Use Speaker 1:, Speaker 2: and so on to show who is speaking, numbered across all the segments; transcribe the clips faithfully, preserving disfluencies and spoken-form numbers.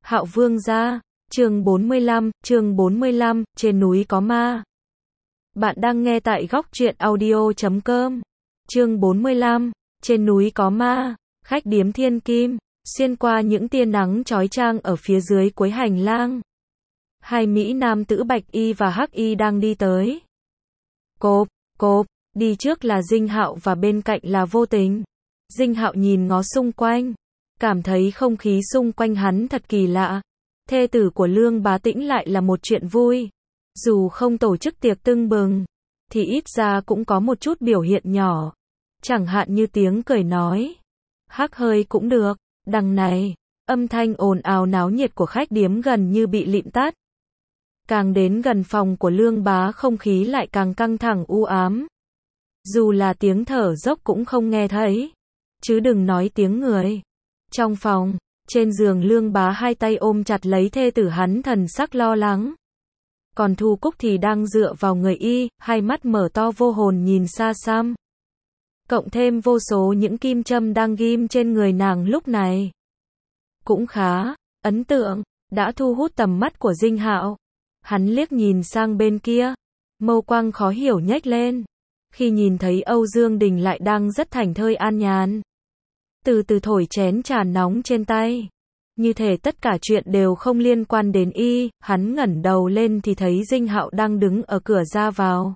Speaker 1: Hạo Vương gia, chương bốn mươi lăm, chương bốn mươi lăm, trên núi có ma. Bạn đang nghe tại góc truyện audio chấm com. Chương bốn mươi lăm, trên núi có ma. Khách điếm Thiên Kim, xuyên qua những tia nắng chói chang ở phía dưới cuối hành lang. Hai mỹ nam tử Bạch Y và Hắc Y đang đi tới. Cộp, cộp, đi trước là Dinh Hạo và bên cạnh là Vô Tình. Dinh Hạo nhìn ngó xung quanh, cảm thấy không khí xung quanh hắn thật kỳ lạ. Thê tử của Lương Bá Tĩnh lại là một chuyện vui. Dù không tổ chức tiệc tưng bừng, thì ít ra cũng có một chút biểu hiện nhỏ. Chẳng hạn như tiếng cười nói, hắc hơi cũng được. Đằng này, âm thanh ồn ào náo nhiệt của khách điếm gần như bị lịm tắt. Càng đến gần phòng của Lương Bá không khí lại càng căng thẳng u ám. Dù là tiếng thở dốc cũng không nghe thấy, chứ đừng nói tiếng người. Trong phòng, trên giường Lương Bá hai tay ôm chặt lấy thê tử hắn, thần sắc lo lắng. Còn Thu Cúc thì đang dựa vào người y, hai mắt mở to vô hồn nhìn xa xăm. Cộng thêm vô số những kim châm đang ghim trên người nàng lúc này. Cũng khá ấn tượng, đã thu hút tầm mắt của Dinh Hạo. Hắn liếc nhìn sang bên kia, mâu quang khó hiểu nhếch lên. Khi nhìn thấy Âu Dương Đình lại đang rất thảnh thơi an nhàn, từ từ thổi chén trà nóng trên tay. Như thể tất cả chuyện đều không liên quan đến y, hắn ngẩng đầu lên thì thấy Dinh Hạo đang đứng ở cửa ra vào.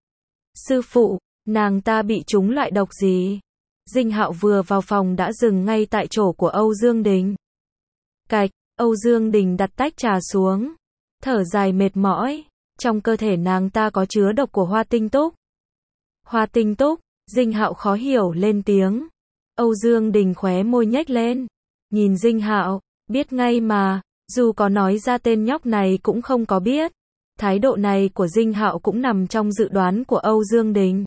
Speaker 1: Sư phụ, nàng ta bị trúng loại độc gì? Dinh Hạo vừa vào phòng đã dừng ngay tại chỗ của Âu Dương Đình. Cạch, Âu Dương Đình đặt tách trà xuống, thở dài mệt mỏi. Trong cơ thể nàng ta có chứa độc của hoa tinh túc. Hoa tinh túc, Dinh Hạo khó hiểu lên tiếng. Âu Dương Đình khóe môi nhếch lên, nhìn Dinh Hạo, biết ngay mà, dù có nói ra tên nhóc này cũng không có biết. Thái độ này của Dinh Hạo cũng nằm trong dự đoán của Âu Dương Đình.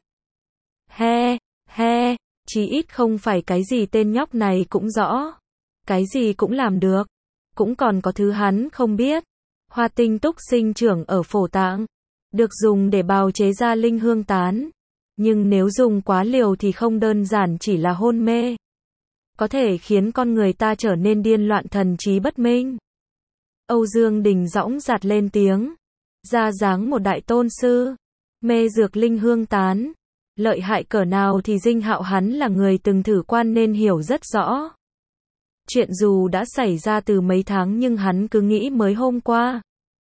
Speaker 1: He, he, chí ít không phải cái gì tên nhóc này cũng rõ. Cái gì cũng làm được. Cũng còn có thứ hắn không biết. Hoa tinh túc sinh trưởng ở phổ tạng, được dùng để bào chế ra linh hương tán. Nhưng nếu dùng quá liều thì không đơn giản chỉ là hôn mê, có thể khiến con người ta trở nên điên loạn thần trí bất minh. Âu Dương Đình dõng dạc lên tiếng, ra dáng một đại tôn sư, mê dược linh hương tán. Lợi hại cỡ nào thì Dinh Hạo hắn là người từng thử quan nên hiểu rất rõ. Chuyện dù đã xảy ra từ mấy tháng nhưng hắn cứ nghĩ mới hôm qua.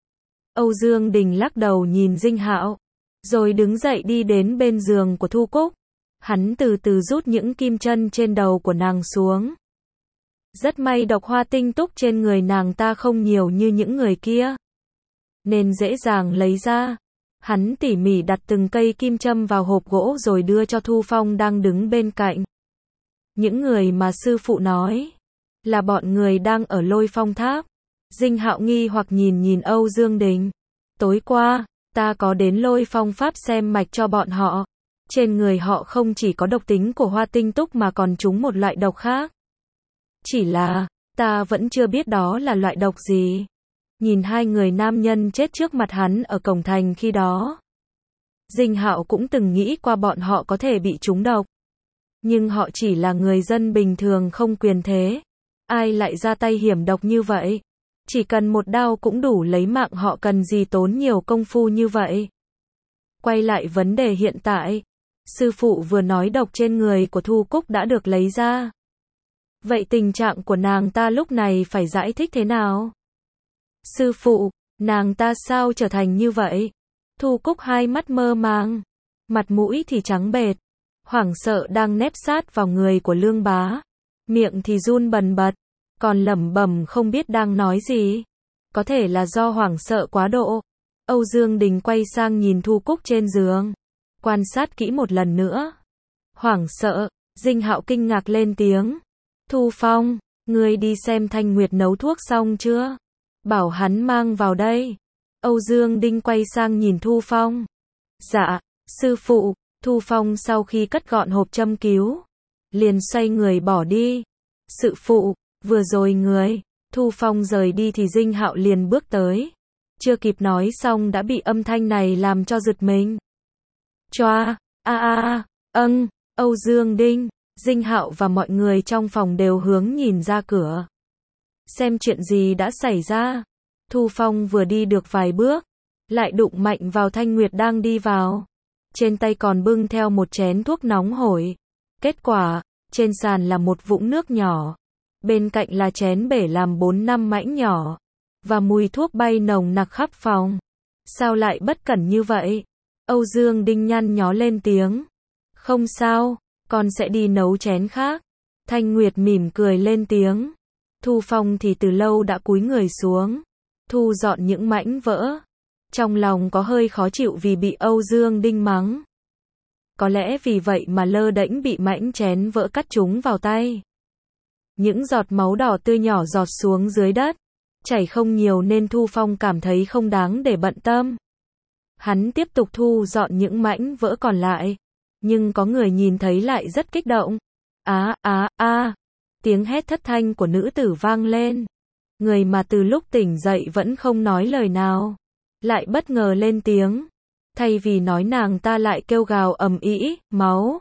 Speaker 1: Âu Dương Đình lắc đầu nhìn Dinh Hạo, rồi đứng dậy đi đến bên giường của Thu Cúc. Hắn từ từ rút những kim chân trên đầu của nàng xuống. Rất may độc hoa tinh túc trên người nàng ta không nhiều như những người kia, nên dễ dàng lấy ra. Hắn tỉ mỉ đặt từng cây kim châm vào hộp gỗ rồi đưa cho Thu Phong đang đứng bên cạnh. Những người mà sư phụ nói là bọn người đang ở Lôi Phong Tháp. Dinh Hạo nghi hoặc nhìn nhìn Âu Dương Đình. Tối qua, ta có đến Lôi Phong Pháp xem mạch cho bọn họ. Trên người họ không chỉ có độc tính của hoa tinh túc mà còn trúng một loại độc khác. Chỉ là, ta vẫn chưa biết đó là loại độc gì. Nhìn hai người nam nhân chết trước mặt hắn ở cổng thành khi đó, Dinh Hạo cũng từng nghĩ qua bọn họ có thể bị trúng độc. Nhưng họ chỉ là người dân bình thường không quyền thế. Ai lại ra tay hiểm độc như vậy? Chỉ cần một đao cũng đủ lấy mạng họ, cần gì tốn nhiều công phu như vậy? Quay lại vấn đề hiện tại, sư phụ vừa nói độc trên người của Thu Cúc đã được lấy ra. Vậy tình trạng của nàng ta lúc này phải giải thích thế nào? Sư phụ, nàng ta sao trở thành như vậy? Thu Cúc hai mắt mơ màng, mặt mũi thì trắng bệch, hoảng sợ đang nép sát vào người của Lương Bá. Miệng thì run bần bật, còn lẩm bẩm không biết đang nói gì. Có thể là do hoảng sợ quá độ. Âu Dương Đình quay sang nhìn Thu Cúc trên giường, quan sát kỹ một lần nữa. Hoảng sợ, Dinh Hạo kinh ngạc lên tiếng. Thu Phong, ngươi đi xem Thanh Nguyệt nấu thuốc xong chưa? Bảo hắn mang vào đây. Âu Dương Đình quay sang nhìn Thu Phong. Dạ, sư phụ. Thu Phong sau khi cất gọn hộp châm cứu, liền xoay người bỏ đi. Sư phụ, vừa rồi người. Thu Phong rời đi thì Dinh Hạo liền bước tới. Chưa kịp nói xong đã bị âm thanh này làm cho giật mình. Choa, a a a, âng, Âu Dương Đình, Dinh Hạo và mọi người trong phòng đều hướng nhìn ra cửa. xem chuyện gì đã xảy ra. Thu Phong vừa đi được vài bước, lại đụng mạnh vào Thanh Nguyệt đang đi vào. Trên tay còn bưng theo một chén thuốc nóng hổi. Kết quả, trên sàn là một vũng nước nhỏ. Bên cạnh là chén bể làm bốn năm mảnh nhỏ. Và mùi thuốc bay nồng nặc khắp phòng. Sao lại bất cẩn như vậy? Âu Dương Đinh nhăn nhó lên tiếng. Không sao, con sẽ đi nấu chén khác. Thanh Nguyệt mỉm cười lên tiếng. Thu Phong thì từ lâu đã cúi người xuống, thu dọn những mảnh vỡ. Trong lòng có hơi khó chịu vì bị Âu Dương Đinh mắng. Có lẽ vì vậy mà lơ đễnh bị mảnh chén vỡ cắt trúng vào tay. Những giọt máu đỏ tươi nhỏ giọt xuống dưới đất. Chảy không nhiều nên Thu Phong cảm thấy không đáng để bận tâm. Hắn tiếp tục thu dọn những mảnh vỡ còn lại. Nhưng có người nhìn thấy lại rất kích động. Á, á, á. Tiếng hét thất thanh của nữ tử vang lên. Người mà từ lúc tỉnh dậy vẫn không nói lời nào. Lại bất ngờ lên tiếng. Thay vì nói nàng ta lại kêu gào ầm ĩ, máu.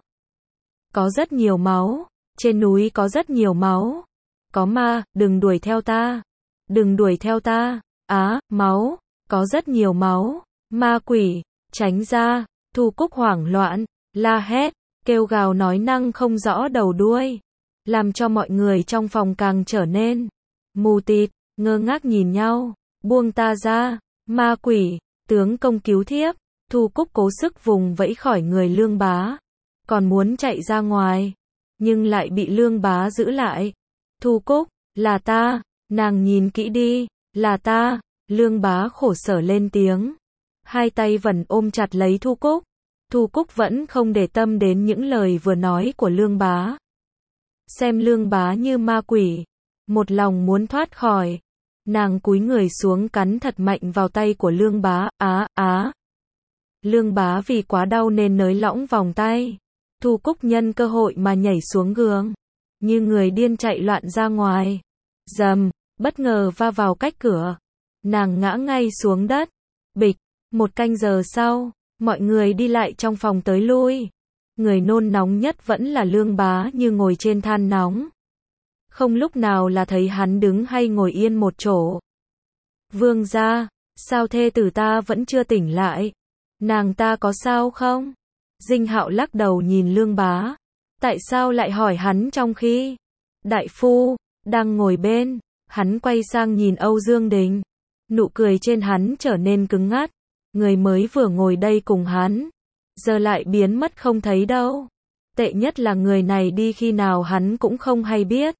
Speaker 1: Có rất nhiều máu. Trên núi có rất nhiều máu. Có ma, đừng đuổi theo ta. Đừng đuổi theo ta. Á, máu. Có rất nhiều máu. Ma quỷ, tránh ra. Thu Cúc hoảng loạn, la hét, kêu gào nói năng không rõ đầu đuôi. Làm cho mọi người trong phòng càng trở nên mù tịt, ngơ ngác nhìn nhau. Buông ta ra, ma quỷ, tướng công cứu thiếp. Thu Cúc cố sức vùng vẫy khỏi người Lương Bá. Còn muốn chạy ra ngoài, nhưng lại bị Lương Bá giữ lại. Thu Cúc, là ta, nàng nhìn kỹ đi, là ta. Lương Bá khổ sở lên tiếng. Hai tay vẫn ôm chặt lấy Thu Cúc. Thu Cúc vẫn không để tâm đến những lời vừa nói của Lương Bá. Xem Lương Bá như ma quỷ, một lòng muốn thoát khỏi. Nàng cúi người xuống cắn thật mạnh vào tay của Lương Bá, á, á. Lương Bá vì quá đau nên nới lỏng vòng tay. Thu Cúc nhân cơ hội mà nhảy xuống giường, như người điên chạy loạn ra ngoài. Rầm, bất ngờ va vào cách cửa. Nàng ngã ngay xuống đất. Bịch, một canh giờ sau, mọi người đi lại trong phòng tới lui. Người nôn nóng nhất vẫn là Lương Bá như ngồi trên than nóng. Không lúc nào là thấy hắn đứng hay ngồi yên một chỗ. Vương gia, sao thê tử ta vẫn chưa tỉnh lại? Nàng ta có sao không? Dinh Hạo lắc đầu nhìn Lương Bá. Tại sao lại hỏi hắn trong khi đại phu đang ngồi bên? Hắn quay sang nhìn Âu Dương Đình. Nụ cười trên hắn trở nên cứng ngắt. Người mới vừa ngồi đây cùng hắn, giờ lại biến mất không thấy đâu. Tệ nhất là người này đi khi nào hắn cũng không hay biết.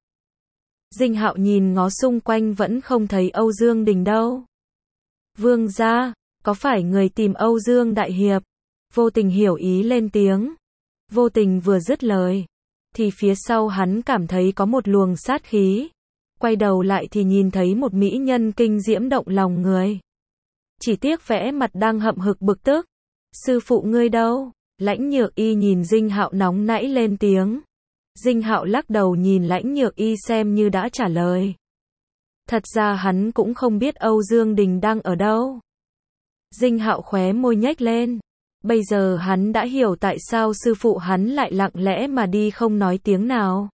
Speaker 1: Dinh Hạo nhìn ngó xung quanh vẫn không thấy Âu Dương Đình đâu. Vương gia, có phải người tìm Âu Dương Đại Hiệp? Vô Tình hiểu ý lên tiếng. Vô Tình vừa dứt lời, thì phía sau hắn cảm thấy có một luồng sát khí. Quay đầu lại thì nhìn thấy một mỹ nhân kinh diễm động lòng người. Chỉ tiếc vẻ mặt đang hậm hực bực tức. Sư phụ ngươi đâu? Lãnh Nhược Y nhìn Dinh Hạo nóng nảy lên tiếng. Dinh Hạo lắc đầu nhìn Lãnh Nhược Y xem như đã trả lời. Thật ra hắn cũng không biết Âu Dương Đình đang ở đâu. Dinh Hạo khóe môi nhếch lên. Bây giờ hắn đã hiểu tại sao sư phụ hắn lại lặng lẽ mà đi không nói tiếng nào.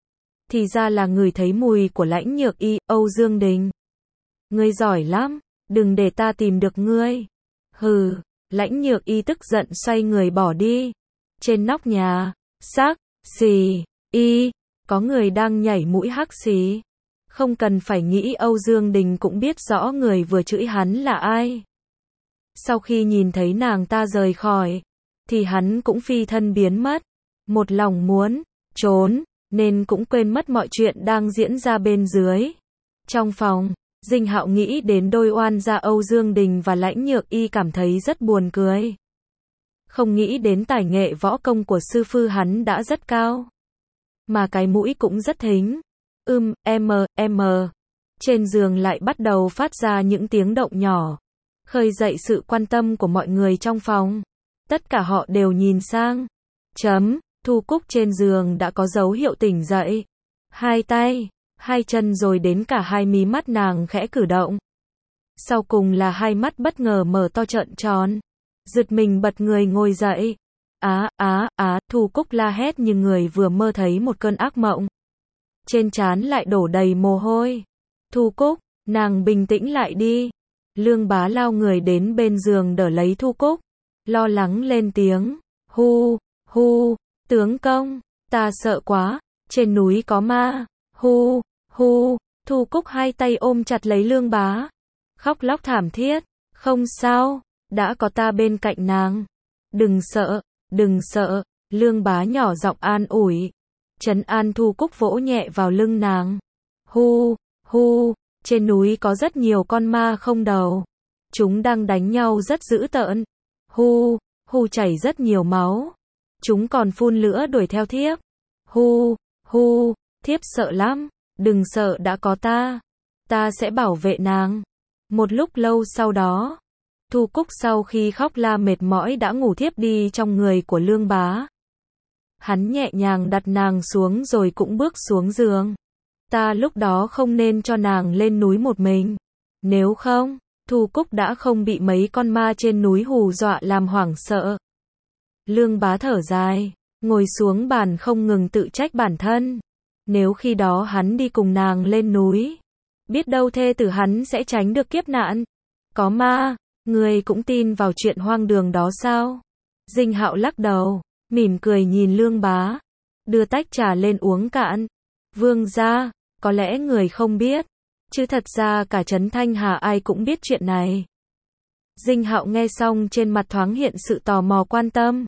Speaker 1: Thì ra là người thấy mùi của Lãnh Nhược Y, Âu Dương Đình. Ngươi giỏi lắm, đừng để ta tìm được ngươi. Hừ, Lãnh Nhược Y tức giận xoay người bỏ đi. Trên nóc nhà, sắc, xì, y, có người đang nhảy mũi hắc xì. Không cần phải nghĩ Âu Dương Đình cũng biết rõ người vừa chửi hắn là ai. Sau khi nhìn thấy nàng ta rời khỏi, thì hắn cũng phi thân biến mất. Một lòng muốn trốn, nên cũng quên mất mọi chuyện đang diễn ra bên dưới. Trong phòng, Dinh Hạo nghĩ đến đôi oan gia Âu Dương Đình và Lãnh Nhược Y cảm thấy rất buồn cười. Không nghĩ đến tài nghệ võ công của sư phụ hắn đã rất cao. Mà cái mũi cũng rất thính. Ưm, em, em. Trên giường lại bắt đầu phát ra những tiếng động nhỏ. Khơi dậy sự quan tâm của mọi người trong phòng. Tất cả họ đều nhìn sang. Chấm, Thu Cúc trên giường đã có dấu hiệu tỉnh dậy. Hai tay, hai chân rồi đến cả hai mí mắt nàng khẽ cử động. Sau cùng là hai mắt bất ngờ mở to trợn tròn. Giật mình bật người ngồi dậy. Á, á, á, Thu Cúc la hét như người vừa mơ thấy một cơn ác mộng. Trên trán lại đổ đầy mồ hôi. Thu Cúc, nàng bình tĩnh lại đi. Lương Bá lao người đến bên giường đỡ lấy Thu Cúc, lo lắng lên tiếng, hu, hu, tướng công, ta sợ quá, trên núi có ma, hu, hu, Thu Cúc hai tay ôm chặt lấy Lương Bá, khóc lóc thảm thiết, không sao, đã có ta bên cạnh nàng, đừng sợ, đừng sợ, Lương Bá nhỏ giọng an ủi, trấn an Thu Cúc vỗ nhẹ vào lưng nàng, hu, hu, trên núi có rất nhiều con ma không đầu, chúng đang đánh nhau rất dữ tợn, hu, hu chảy rất nhiều máu, chúng còn phun lửa đuổi theo thiếp, hu, hu, thiếp sợ lắm, đừng sợ đã có ta, ta sẽ bảo vệ nàng. Một lúc lâu sau đó, Thu Cúc sau khi khóc la mệt mỏi đã ngủ thiếp đi trong người của Lương Bá. Hắn nhẹ nhàng đặt nàng xuống rồi cũng bước xuống giường. Ta lúc đó không nên cho nàng lên núi một mình. Nếu không, Thu Cúc đã không bị mấy con ma trên núi hù dọa làm hoảng sợ. Lương Bá thở dài, ngồi xuống bàn không ngừng tự trách bản thân. Nếu khi đó hắn đi cùng nàng lên núi, biết đâu thê tử hắn sẽ tránh được kiếp nạn. Có ma, người cũng tin vào chuyện hoang đường đó sao? Dinh Hạo lắc đầu, mỉm cười nhìn Lương Bá, đưa tách trà lên uống cạn. Vương gia, có lẽ người không biết, chứ thật ra cả trấn Thanh Hà ai cũng biết chuyện này. Dinh Hạo nghe xong trên mặt thoáng hiện sự tò mò quan tâm.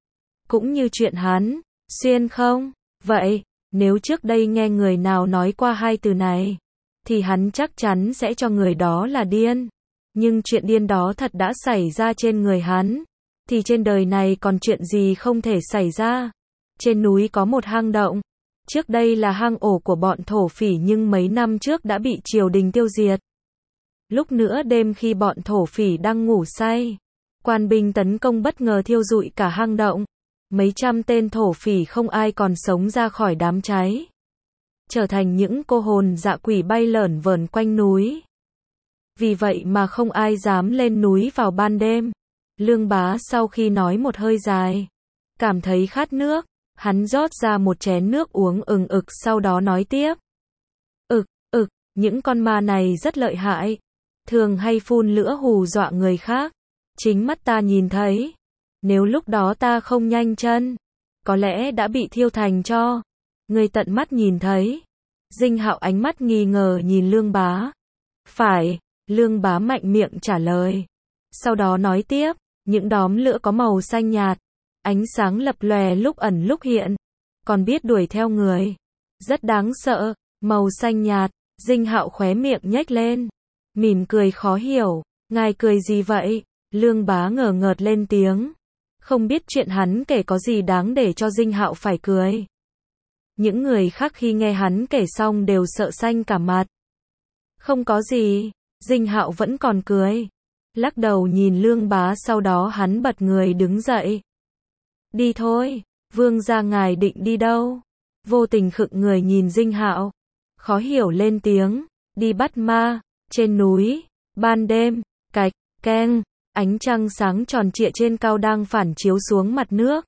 Speaker 1: Cũng như chuyện hắn, xuyên không? Vậy, nếu trước đây nghe người nào nói qua hai từ này, thì hắn chắc chắn sẽ cho người đó là điên. Nhưng chuyện điên đó thật đã xảy ra trên người hắn, thì trên đời này còn chuyện gì không thể xảy ra. Trên núi có một hang động, trước đây là hang ổ của bọn thổ phỉ nhưng mấy năm trước đã bị triều đình tiêu diệt. Lúc nửa đêm khi bọn thổ phỉ đang ngủ say, quan binh tấn công bất ngờ thiêu rụi cả hang động. Mấy trăm tên thổ phỉ không ai còn sống ra khỏi đám cháy, trở thành những cô hồn dạ quỷ bay lởn vởn quanh núi. Vì vậy mà không ai dám lên núi vào ban đêm. Lương Bá sau khi nói một hơi dài, cảm thấy khát nước, hắn rót ra một chén nước uống ừng ực sau đó nói tiếp. Ực, ực, những con ma này rất lợi hại, thường hay phun lửa hù dọa người khác. Chính mắt ta nhìn thấy, nếu lúc đó ta không nhanh chân, có lẽ đã bị thiêu thành tro. Người tận mắt nhìn thấy. Dinh Hạo ánh mắt nghi ngờ nhìn Lương Bá. Phải, Lương Bá mạnh miệng trả lời. Sau đó nói tiếp, những đốm lửa có màu xanh nhạt, ánh sáng lập lòe lúc ẩn lúc hiện, còn biết đuổi theo người. Rất đáng sợ, màu xanh nhạt, Dinh Hạo khóe miệng nhếch lên, mỉm cười khó hiểu, ngài cười gì vậy? Lương Bá ngờ ngợt lên tiếng, không biết chuyện hắn kể có gì đáng để cho Dinh Hạo phải cười. Những người khác khi nghe hắn kể xong đều sợ xanh cả mặt. Không có gì, Dinh Hạo vẫn còn cười, lắc đầu nhìn Lương Bá sau đó hắn bật người đứng dậy. Đi thôi, vương gia ngài định đi đâu? Vô Tình khựng người nhìn Dinh Hạo, khó hiểu lên tiếng, đi bắt ma, trên núi, ban đêm, cạch, keng, ánh trăng sáng tròn trịa trên cao đang phản chiếu xuống mặt nước,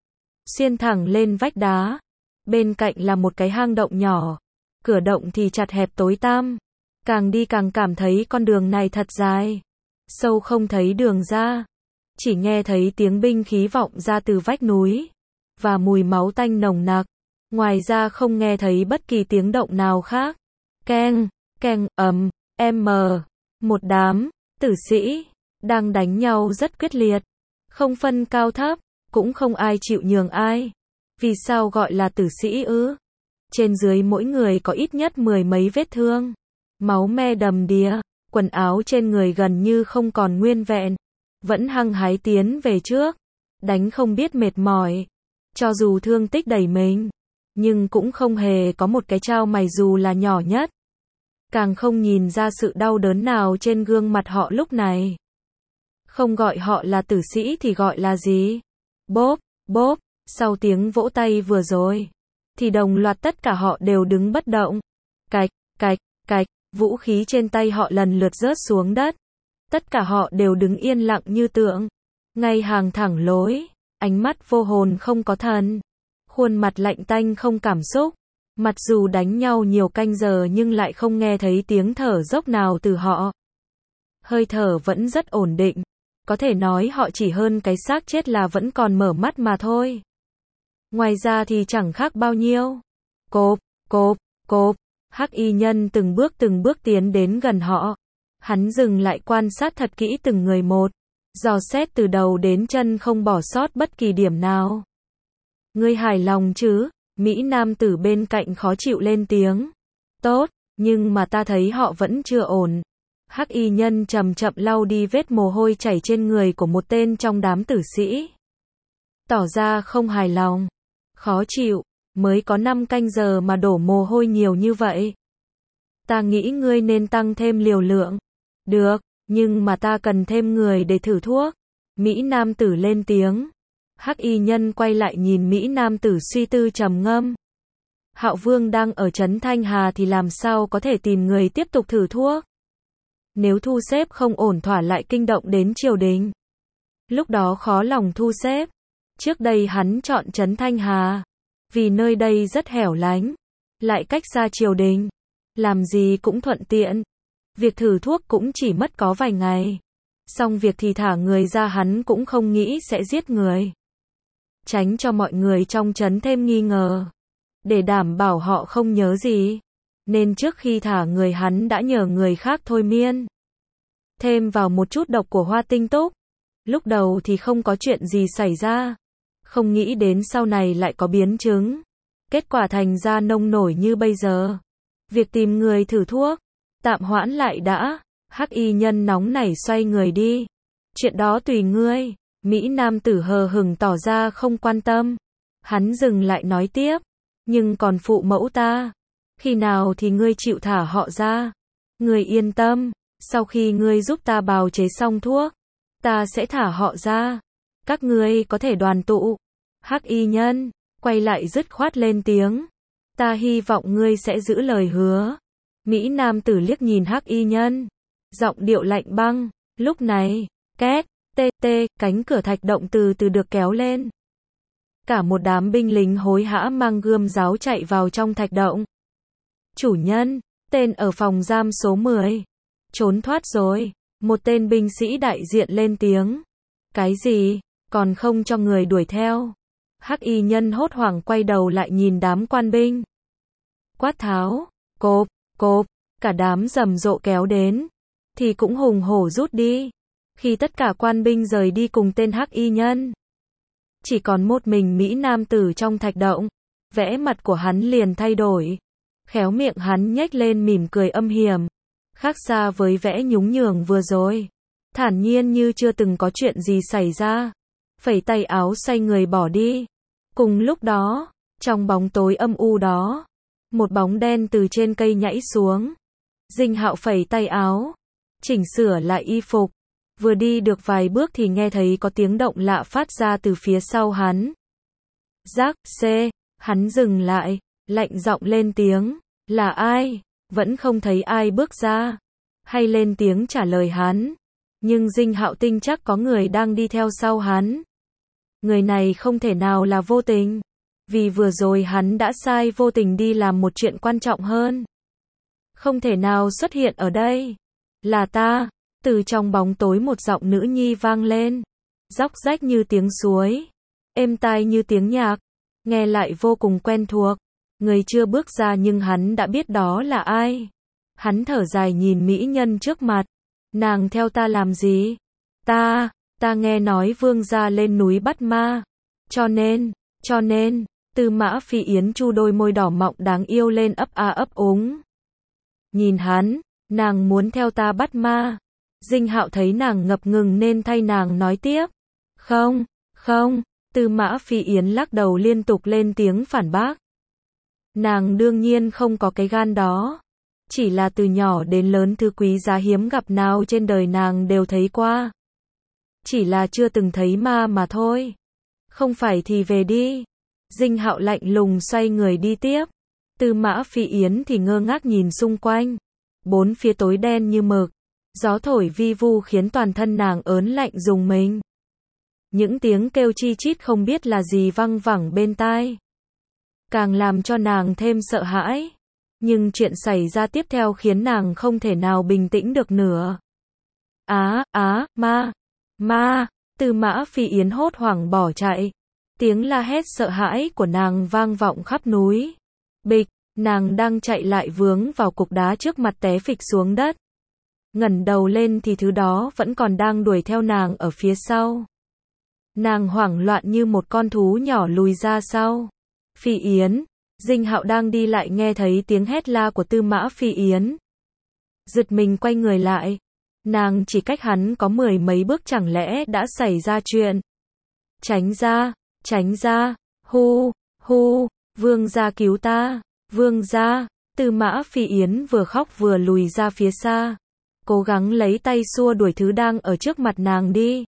Speaker 1: xuyên thẳng lên vách đá. Bên cạnh là một cái hang động nhỏ, cửa động thì chặt hẹp tối tăm, càng đi càng cảm thấy con đường này thật dài, sâu không thấy đường ra, chỉ nghe thấy tiếng binh khí vọng ra từ vách núi, và mùi máu tanh nồng nặc, ngoài ra không nghe thấy bất kỳ tiếng động nào khác. Keng, keng, ầm, em mờ, một đám tử sĩ đang đánh nhau rất quyết liệt, không phân cao thấp, cũng không ai chịu nhường ai. Vì sao gọi là tử sĩ ư? Trên dưới mỗi người có ít nhất mười mấy vết thương, máu me đầm đìa, quần áo trên người gần như không còn nguyên vẹn, vẫn hăng hái tiến về trước, đánh không biết mệt mỏi, cho dù thương tích đầy mình, nhưng cũng không hề có một cái trao mày dù là nhỏ nhất, càng không nhìn ra sự đau đớn nào trên gương mặt họ lúc này. Không gọi họ là tử sĩ thì gọi là gì? Bốp, bốp. Sau tiếng vỗ tay vừa rồi, thì đồng loạt tất cả họ đều đứng bất động. Cạch, cạch, cạch, vũ khí trên tay họ lần lượt rớt xuống đất. Tất cả họ đều đứng yên lặng như tượng, ngay hàng thẳng lối, ánh mắt vô hồn không có thần, khuôn mặt lạnh tanh không cảm xúc, Mặc dù đánh nhau nhiều canh giờ nhưng lại không nghe thấy tiếng thở dốc nào từ họ. Hơi thở vẫn rất ổn định. Có thể nói họ chỉ hơn cái xác chết là vẫn còn mở mắt mà thôi. Ngoài ra thì chẳng khác bao nhiêu. Cộp, cộp, cộp. Hắc y nhân từng bước từng bước tiến đến gần họ. Hắn dừng lại quan sát thật kỹ từng người một. Dò xét từ đầu đến chân không bỏ sót bất kỳ điểm nào. Ngươi hài lòng chứ? Mỹ nam tử bên cạnh khó chịu lên tiếng. Tốt, nhưng mà ta thấy họ vẫn chưa ổn. Hắc y nhân chậm chậm lau đi vết mồ hôi chảy trên người của một tên trong đám tử sĩ. Tỏ ra không hài lòng. Khó chịu, mới có năm canh giờ mà đổ mồ hôi nhiều như vậy. Ta nghĩ ngươi nên tăng thêm liều lượng. Được, nhưng mà ta cần thêm người để thử thuốc. Mỹ nam tử lên tiếng. Hắc y nhân quay lại nhìn Mỹ nam tử suy tư trầm ngâm. Hạo Vương đang ở trấn Thanh Hà thì làm sao có thể tìm người tiếp tục thử thuốc. Nếu thu xếp không ổn thỏa lại kinh động đến triều đình. Lúc đó khó lòng thu xếp. Trước đây hắn chọn trấn Thanh Hà. Vì nơi đây rất hẻo lánh. Lại cách xa triều đình. Làm gì cũng thuận tiện. Việc thử thuốc cũng chỉ mất có vài ngày. Xong việc thì thả người ra hắn cũng không nghĩ sẽ giết người. Tránh cho mọi người trong trấn thêm nghi ngờ. Để đảm bảo họ không nhớ gì. Nên trước khi thả người hắn đã nhờ người khác thôi miên. Thêm vào một chút độc của hoa tinh túc. Lúc đầu thì không có chuyện gì xảy ra. Không nghĩ đến sau này lại có biến chứng. Kết quả thành ra nông nổi như bây giờ. Việc tìm người thử thuốc. Tạm hoãn lại đã. Hắc y nhân nóng nảy xoay người đi. Chuyện đó tùy ngươi. Mỹ nam tử hờ hững tỏ ra không quan tâm. Hắn dừng lại nói tiếp. Nhưng còn phụ mẫu ta. Khi nào thì ngươi chịu thả họ ra. Ngươi yên tâm. Sau khi ngươi giúp ta bào chế xong thuốc. Ta sẽ thả họ ra. Các ngươi có thể đoàn tụ. Hắc y nhân. Quay lại dứt khoát lên tiếng. Ta hy vọng ngươi sẽ giữ lời hứa. Mỹ nam tử liếc nhìn Hắc y nhân. Giọng điệu lạnh băng. Lúc này. Két. Tê tê. Cánh cửa thạch động từ từ được kéo lên. Cả một đám binh lính hối hã mang gươm giáo chạy vào trong thạch động. Chủ nhân. Tên ở phòng giam số mười. Trốn thoát rồi. Một tên binh sĩ đại diện lên tiếng. Cái gì? Còn không cho người đuổi theo. Hắc y nhân hốt hoảng quay đầu lại nhìn đám quan binh. Quát tháo. Cộp, cộp. Cả đám rầm rộ kéo đến. Thì cũng hùng hổ rút đi. Khi tất cả quan binh rời đi cùng tên hắc y nhân. Chỉ còn một mình Mỹ nam tử trong thạch động. Vẻ mặt của hắn liền thay đổi. Khéo miệng hắn nhếch lên mỉm cười âm hiểm. Khác xa với vẻ nhún nhường vừa rồi. Thản nhiên như chưa từng có chuyện gì xảy ra. Phẩy tay áo xoay người bỏ đi. Cùng lúc đó, trong bóng tối âm u đó, một bóng đen từ trên cây nhảy xuống. Dinh Hạo phẩy tay áo, chỉnh sửa lại y phục. Vừa đi được vài bước thì nghe thấy có tiếng động lạ phát ra từ phía sau hắn. Rắc xê, hắn dừng lại, lạnh giọng lên tiếng. Là ai? Vẫn không thấy ai bước ra. Hay lên tiếng trả lời hắn. Nhưng Dinh Hạo tin chắc có người đang đi theo sau hắn. Người này không thể nào là vô tình. Vì vừa rồi hắn đã sai vô tình đi làm một chuyện quan trọng hơn. Không thể nào xuất hiện ở đây. Là ta. Từ trong bóng tối một giọng nữ nhi vang lên. Róc rách như tiếng suối. Êm tai như tiếng nhạc. Nghe lại vô cùng quen thuộc. Người chưa bước ra nhưng hắn đã biết đó là ai. Hắn thở dài nhìn mỹ nhân trước mặt. Nàng theo ta làm gì? Ta, ta nghe nói vương gia lên núi bắt ma. Cho nên, cho nên, Tư Mã Phi Yến chu đôi môi đỏ mọng đáng yêu lên ấp a ấp úng. Nhìn hắn, nàng muốn theo ta bắt ma. Dinh Hạo thấy nàng ngập ngừng nên thay nàng nói tiếp. Không, không, Tư Mã Phi Yến lắc đầu liên tục lên tiếng phản bác. Nàng đương nhiên không có cái gan đó. Chỉ là từ nhỏ đến lớn thứ quý giá hiếm gặp nào trên đời nàng đều thấy qua. Chỉ là chưa từng thấy ma mà thôi. Không phải thì về đi. Dinh Hạo lạnh lùng xoay người đi tiếp. Tư Mã Phi Yến thì ngơ ngác nhìn xung quanh. Bốn phía tối đen như mực. Gió thổi vi vu khiến toàn thân nàng ớn lạnh rùng mình. Những tiếng kêu chi chít không biết là gì văng vẳng bên tai. càng làm cho nàng thêm sợ hãi. Nhưng chuyện xảy ra tiếp theo khiến nàng không thể nào bình tĩnh được nữa. Á, á, ma, ma, Tư Mã Phi Yến hốt hoảng bỏ chạy. Tiếng la hét sợ hãi của nàng vang vọng khắp núi. Bịch, nàng đang chạy lại vướng vào cục đá trước mặt té phịch xuống đất. Ngẩng đầu lên thì thứ đó vẫn còn đang đuổi theo nàng ở phía sau. Nàng hoảng loạn như một con thú nhỏ lùi ra sau. Phi Yến, Dinh Hạo đang đi lại nghe thấy tiếng hét la của Tư Mã Phi Yến. Giật mình quay người lại. Nàng chỉ cách hắn có mười mấy bước, chẳng lẽ đã xảy ra chuyện. Tránh ra, tránh ra, hu, hu, vương gia cứu ta, vương gia. Tư Mã Phi Yến vừa khóc vừa lùi ra phía xa, cố gắng lấy tay xua đuổi thứ đang ở trước mặt nàng đi.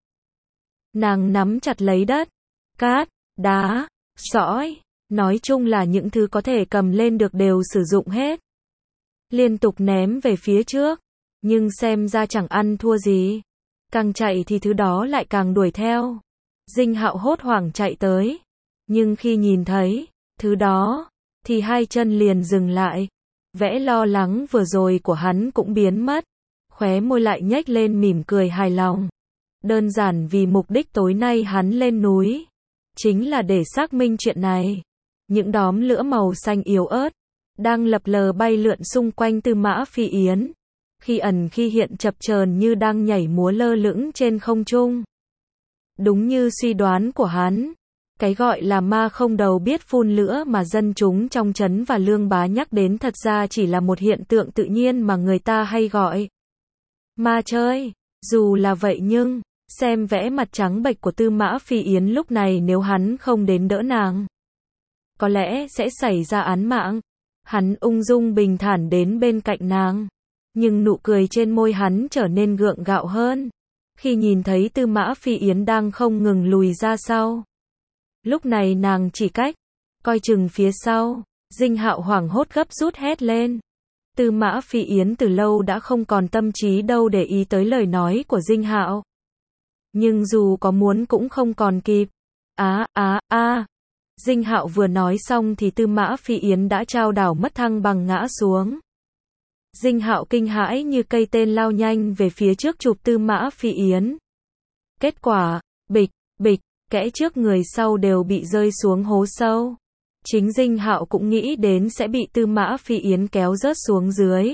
Speaker 1: Nàng nắm chặt lấy đất, cát, đá, sỏi, nói chung là những thứ có thể cầm lên được đều sử dụng hết. Liên tục ném về phía trước, nhưng xem ra chẳng ăn thua gì. Càng chạy thì thứ đó lại càng đuổi theo. Dinh Hạo hốt hoảng chạy tới, nhưng khi nhìn thấy thứ đó, thì hai chân liền dừng lại. Vẻ lo lắng vừa rồi của hắn cũng biến mất, khóe môi lại nhếch lên mỉm cười hài lòng. Đơn giản vì mục đích tối nay hắn lên núi, chính là để xác minh chuyện này. Những đốm lửa màu xanh yếu ớt, đang lập lờ bay lượn xung quanh Tư Mã Phi Yến. Khi ẩn khi hiện chập chờn như đang nhảy múa lơ lửng trên không trung. Đúng như suy đoán của hắn, cái gọi là ma không đầu biết phun lửa mà dân chúng trong trấn và Lương Bá nhắc đến thật ra chỉ là một hiện tượng tự nhiên mà người ta hay gọi ma chơi. Dù là vậy nhưng, xem vẻ mặt trắng bệch của Tư Mã Phi Yến lúc này, nếu hắn không đến đỡ nàng, có lẽ sẽ xảy ra án mạng. Hắn ung dung bình thản đến bên cạnh nàng, nhưng nụ cười trên môi hắn trở nên gượng gạo hơn khi nhìn thấy Tư Mã Phi Yến đang không ngừng lùi ra sau. Lúc này nàng chỉ cách coi chừng phía sau. Dinh Hạo hoảng hốt gấp rút hét lên. Tư Mã Phi Yến từ lâu đã không còn tâm trí đâu để ý tới lời nói của Dinh Hạo. Nhưng dù có muốn cũng không còn kịp. Á, á, á. Dinh Hạo vừa nói xong thì Tư Mã Phi Yến đã chao đảo mất thăng bằng ngã xuống. Dinh Hạo kinh hãi như cây tên lao nhanh về phía trước chụp Tư Mã Phi Yến. Kết quả, bịch, bịch, kẽ trước người sau đều bị rơi xuống hố sâu. Chính Dinh Hạo cũng nghĩ đến sẽ bị Tư Mã Phi Yến kéo rớt xuống dưới.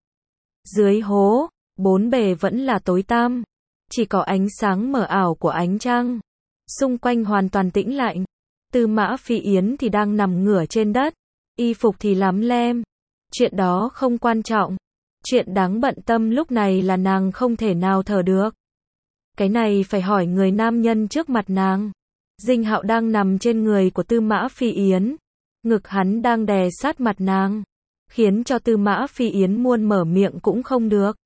Speaker 1: Dưới hố, bốn bề vẫn là tối tăm, chỉ có ánh sáng mờ ảo của ánh trăng. Xung quanh hoàn toàn tĩnh lặng. Tư Mã Phi Yến thì đang nằm ngửa trên đất, y phục thì lắm lem. Chuyện đó không quan trọng. Chuyện đáng bận tâm lúc này là nàng không thể nào thở được. Cái này phải hỏi người nam nhân trước mặt nàng. Dinh Hạo đang nằm trên người của Tư Mã Phi Yến. Ngực hắn đang đè sát mặt nàng, khiến cho Tư Mã Phi Yến muốn mở miệng cũng không được.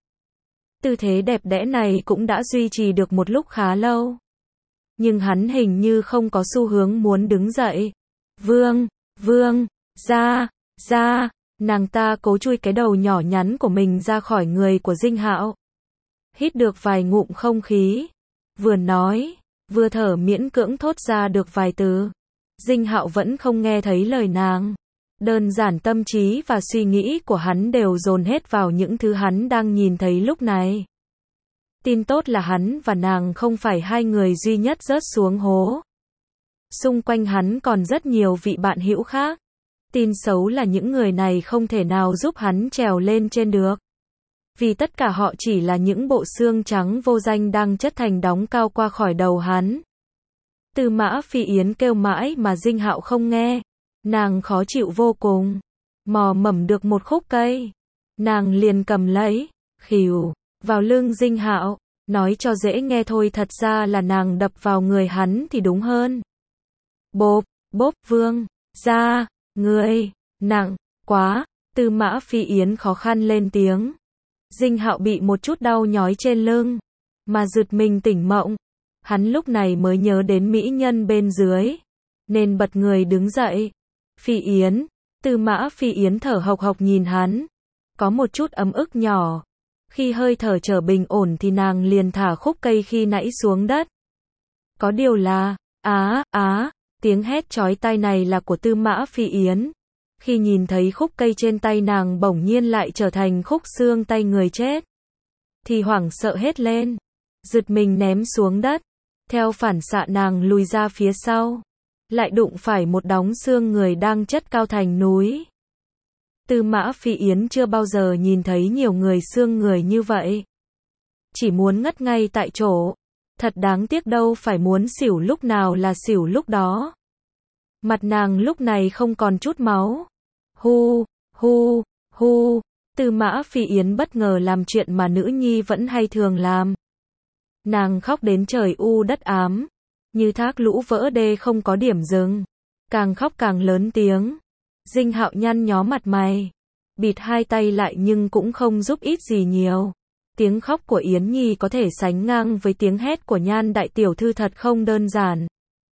Speaker 1: Tư thế đẹp đẽ này cũng đã duy trì được một lúc khá lâu. Nhưng hắn hình như không có xu hướng muốn đứng dậy. Vương, vương, ra, ra. Nàng ta cố chui cái đầu nhỏ nhắn của mình ra khỏi người của Dinh Hạo. Hít được vài ngụm không khí. Vừa nói, vừa thở miễn cưỡng thốt ra được vài từ. Dinh Hạo vẫn không nghe thấy lời nàng. Đơn giản tâm trí và suy nghĩ của hắn đều dồn hết vào những thứ hắn đang nhìn thấy lúc này. Tin tốt là hắn và nàng không phải hai người duy nhất rớt xuống hố. Xung quanh hắn còn rất nhiều vị bạn hữu khác. Tin xấu là những người này không thể nào giúp hắn trèo lên trên được. Vì tất cả họ chỉ là những bộ xương trắng vô danh đang chất thành đóng cao qua khỏi đầu hắn. Tư Mã Phi Yến kêu mãi mà Dinh Hạo không nghe. Nàng khó chịu vô cùng. Mò mẫm được một khúc cây, nàng liền cầm lấy, khìu vào lưng Dinh Hạo. Nói cho dễ nghe thôi, thật ra là nàng đập vào người hắn thì đúng hơn. Bốp, bốp. Vương ra, người nặng quá. Tư Mã Phi Yến khó khăn lên tiếng. Dinh Hạo bị một chút đau nhói trên lưng, mà giật mình tỉnh mộng. Hắn lúc này mới nhớ đến mỹ nhân bên dưới, nên bật người đứng dậy. Phi Yến. Tư Mã Phi Yến thở hộc hộc nhìn hắn, có một chút ấm ức nhỏ. Khi hơi thở trở bình ổn thì nàng liền thả khúc cây khi nãy xuống đất. Có điều là, á, á, Tiếng hét chói tai này là của Tư Mã Phi Yến. Khi nhìn thấy khúc cây trên tay nàng bỗng nhiên lại trở thành khúc xương tay người chết, thì hoảng sợ hết lên, giật mình ném xuống đất. Theo phản xạ nàng lùi ra phía sau, lại đụng phải một đống xương người đang chất cao thành núi. Tư Mã Phi Yến chưa bao giờ nhìn thấy nhiều người xương người như vậy. Chỉ muốn ngất ngay tại chỗ. Thật đáng tiếc, đâu phải muốn xỉu lúc nào là xỉu lúc đó. Mặt nàng lúc này không còn chút máu. Hu, hu, hu. Tư Mã Phi Yến bất ngờ làm chuyện mà nữ nhi vẫn hay thường làm. Nàng khóc đến trời u đất ám, như thác lũ vỡ đê không có điểm dừng. Càng khóc càng lớn tiếng. Dinh Hạo nhăn nhó mặt mày, bịt hai tay lại nhưng cũng không giúp ích gì nhiều. Tiếng khóc của Yến Nhi có thể sánh ngang với tiếng hét của Nhan đại tiểu thư thật không đơn giản.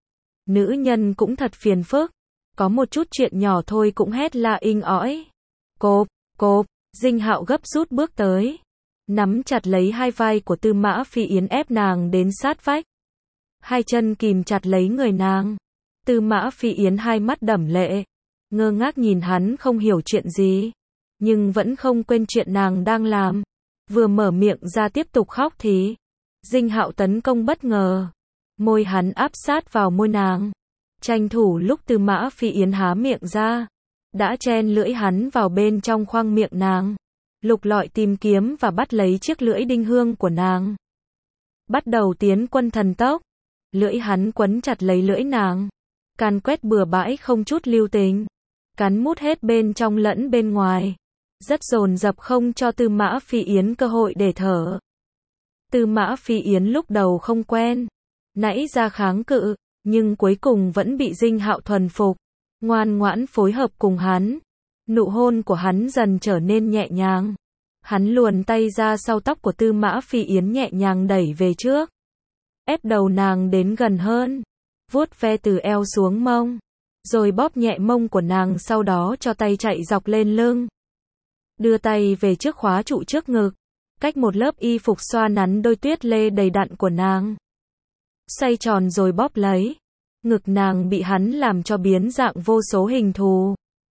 Speaker 1: Nữ nhân cũng thật phiền phức, có một chút chuyện nhỏ thôi cũng hét la inh ỏi. Cộp, cộp, Dinh Hạo gấp rút bước tới, nắm chặt lấy hai vai của Tư Mã Phi Yến ép nàng đến sát vách. Hai chân kìm chặt lấy người nàng. Tư Mã Phi Yến hai mắt đẫm lệ, ngơ ngác nhìn hắn không hiểu chuyện gì, nhưng vẫn không quên chuyện nàng đang làm. Vừa mở miệng ra tiếp tục khóc thì Dinh Hạo tấn công bất ngờ, môi hắn áp sát vào môi nàng, tranh thủ lúc Tư Mã Phi Yến há miệng ra, đã chen lưỡi hắn vào bên trong khoang miệng nàng, lục lọi tìm kiếm và bắt lấy chiếc lưỡi đinh hương của nàng. Bắt đầu tiến quân thần tốc, lưỡi hắn quấn chặt lấy lưỡi nàng, càn quét bừa bãi không chút lưu tình, cắn mút hết bên trong lẫn bên ngoài, rất dồn dập không cho Tư Mã Phi Yến cơ hội để thở. Tư Mã Phi Yến lúc đầu không quen, nãy ra kháng cự, nhưng cuối cùng vẫn bị Dinh Hạo thuần phục, ngoan ngoãn phối hợp cùng hắn. Nụ hôn của hắn dần trở nên nhẹ nhàng. Hắn luồn tay ra sau tóc của Tư Mã Phi Yến nhẹ nhàng đẩy về trước, ép đầu nàng đến gần hơn, vuốt ve từ eo xuống mông, rồi bóp nhẹ mông của nàng, sau đó cho tay chạy dọc lên lưng. Đưa tay về trước khóa trụ trước ngực, cách một lớp y phục xoa nắn đôi tuyết lê đầy đặn của nàng. Xoay tròn rồi bóp lấy. Ngực nàng bị hắn làm cho biến dạng vô số hình thù.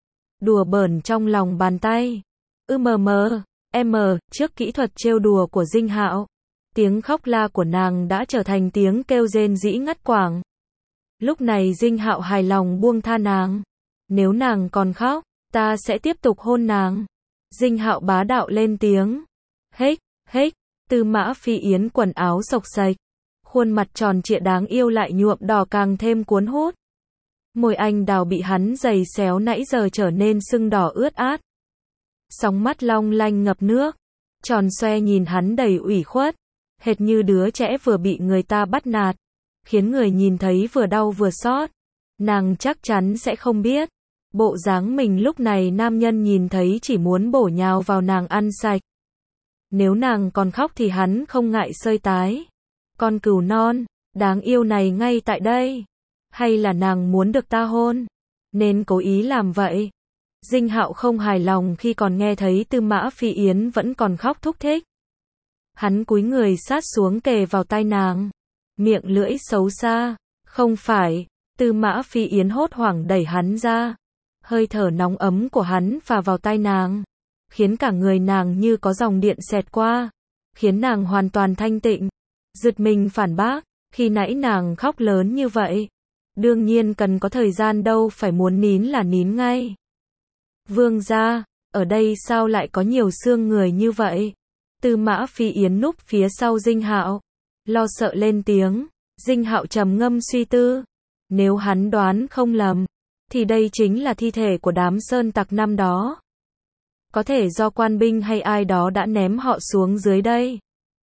Speaker 1: Đùa bỡn trong lòng bàn tay. Ư mờ mờ, em, trước kỹ thuật trêu đùa của Dinh Hạo, tiếng khóc la của nàng đã trở thành tiếng kêu rên rĩ ngắt quãng. Lúc này Dinh Hạo hài lòng buông tha nàng. Nếu nàng còn khóc, ta sẽ tiếp tục hôn nàng. Dinh Hạo bá đạo lên tiếng. Hếch, hếch, Tư Mã Phi Yến quần áo xộc xệch, khuôn mặt tròn trịa đáng yêu lại nhuộm đỏ càng thêm cuốn hút. Môi anh đào bị hắn giày xéo nãy giờ trở nên sưng đỏ ướt át. Sóng mắt long lanh ngập nước, tròn xoe nhìn hắn đầy ủy khuất, hệt như đứa trẻ vừa bị người ta bắt nạt, khiến người nhìn thấy vừa đau vừa xót. Nàng chắc chắn sẽ không biết, bộ dáng mình lúc này nam nhân nhìn thấy chỉ muốn bổ nhào vào nàng ăn sạch. Nếu nàng còn khóc thì hắn không ngại sơi tái. Con cừu non, đáng yêu này ngay tại đây. Hay là nàng muốn được ta hôn, nên cố ý làm vậy. Dinh Hạo không hài lòng khi còn nghe thấy Tư Mã Phi Yến vẫn còn khóc thúc thích. Hắn cúi người sát xuống kề vào tai nàng, miệng lưỡi xấu xa. Không phải, Tư Mã Phi Yến hốt hoảng đẩy hắn ra. Hơi thở nóng ấm của hắn phả vào tai nàng, khiến cả người nàng như có dòng điện xẹt qua, khiến nàng hoàn toàn thanh tịnh. Giật mình phản bác, khi nãy nàng khóc lớn như vậy, đương nhiên cần có thời gian, đâu phải muốn nín là nín ngay. Vương gia, ở đây sao lại có nhiều xương người như vậy? Tư Mã Phi Yến núp phía sau Dinh Hạo, lo sợ lên tiếng. Dinh Hạo trầm ngâm suy tư, nếu hắn đoán không lầm, thì đây chính là thi thể của đám sơn tặc năm đó. Có thể do quan binh hay ai đó đã ném họ xuống dưới đây.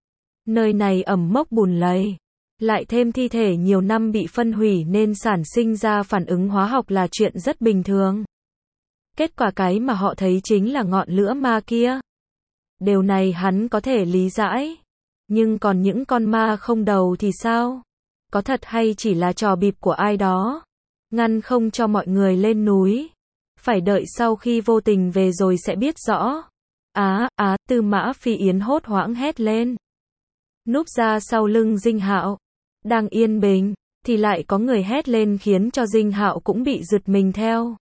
Speaker 1: Nơi này ẩm mốc bùn lầy, lại thêm thi thể nhiều năm bị phân hủy nên sản sinh ra phản ứng hóa học là chuyện rất bình thường. Kết quả cái mà họ thấy chính là ngọn lửa ma kia. Điều này hắn có thể lý giải. Nhưng còn những con ma không đầu thì sao? Có thật hay chỉ là trò bịp của ai đó? Ngăn không cho mọi người lên núi. Phải đợi sau khi vô tình về rồi sẽ biết rõ. Á, á, Tư Mã Phi Yến hốt hoảng hét lên. Núp ra sau lưng Dinh Hạo. Đang yên bình, thì lại có người hét lên khiến cho Dinh Hạo cũng bị giật mình theo.